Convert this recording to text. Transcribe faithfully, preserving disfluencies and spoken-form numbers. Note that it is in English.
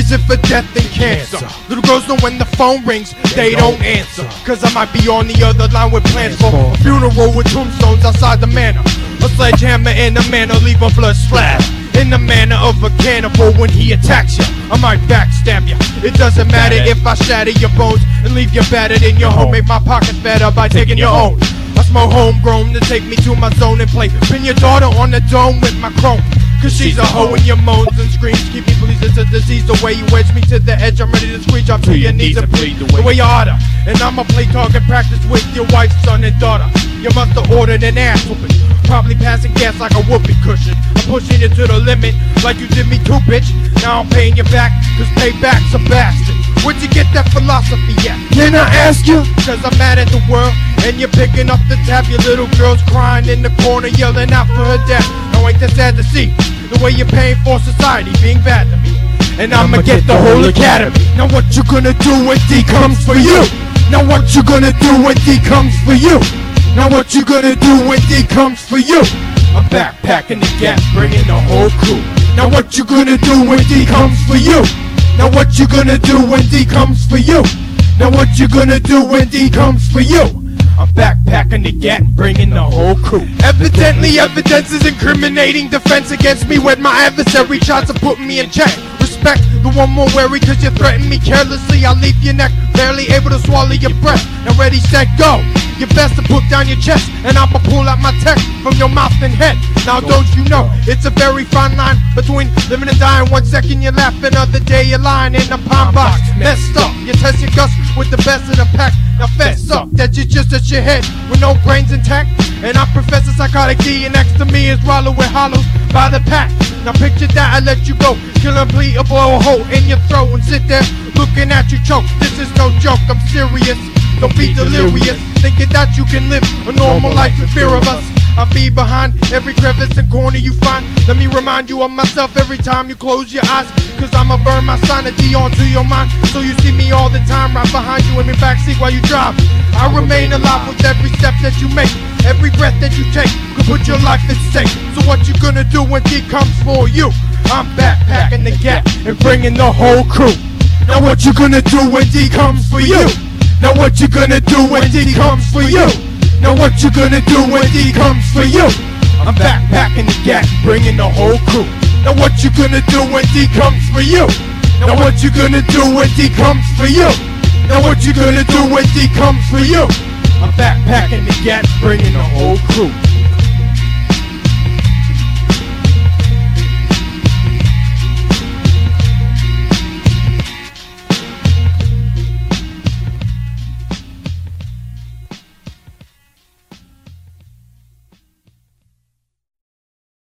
visit for death and cancer. Little girls know when the phone rings, they don't answer. Cause I might be on the other line with plans for a funeral with tombstones outside the manor. A sledgehammer in the manor, leave a blood splash. In the manner of a cannibal when he attacks you, I might backstab you. It doesn't matter if I shatter your bones and leave you battered in your home. Make my pockets better by taking your own. I smoke homegrown to take me to my zone and play. Pin your daughter on the dome with my chrome. Cause she's a hoe and your moans and screams keep me pleased. It's a disease. The way you wedge me to the edge, I'm ready to squeeze up to your knees and bleed the way you oughta. And I'ma play target practice with your wife, son, and daughter. You must have ordered an ass whooping, probably passing gas like a whoopee cushion. I'm pushing it to the limit like you did me too, bitch. Now I'm paying you back, cause payback's a bastard. Where'd you get that philosophy at? Can I ask you? Cause I'm mad at the world, and you're picking up the tab. Your little girl's crying in the corner, yelling out for her dad. Now ain't that sad to see, the way you're paying for society being bad to me. And I'ma get the whole academy. Now what you gonna do when D comes for you? Now what you gonna do when D comes for you? Now what you gonna do when D comes for you? I'm backpacking the gap, bringing the whole crew. Now what you gonna do when D comes for you? Now what you gonna do when D comes for you? Now what you gonna do when D comes for you? I'm backpacking the gat, bringing the whole crew. Evidently evidence is incriminating defense against me when my adversary tries to put me in check. Respect the one more wary cause you threaten me carelessly. I'll leave your neck barely able to swallow your breath. Now ready, set, go. You best to put down your chest and I'ma pull out my text from your mouth and head. Now don't you know it's a very fine line between living and dying. One second you're laughing, other day you're lying in a pine box. Messed up, you test your guts with the best of the pack. Now fess up that you just at your head with no brains intact. And I'm Professor Psychotic D and next to me is Rollo with hollows by the pack. Now picture that I let you go, kill and bleed or blow a hole in your throat and sit there looking at you choke. This is no joke, I'm serious. Don't be delirious, thinking that you can live a normal life in fear of us. I'll be behind every crevice and corner you find. Let me remind you of myself every time you close your eyes. Cause I'ma burn my sanity onto your mind. So you see me all the time right behind you in the backseat while you drive. I remain alive with every step that you make. Every breath that you take could put your life at stake. So what you gonna do when D comes for you? I'm backpacking the gap and bringing the whole crew. Now what you gonna do when D comes for you? Now what you gonna do when D comes for you? Now what you gonna do when D comes for you? I'm backpacking the gap, bringing the whole crew. Now what you gonna do when D comes for you? Now what you gonna do when D comes for you? Now what you gonna do when D comes for you? I'm backpacking the gap, bringing the whole crew.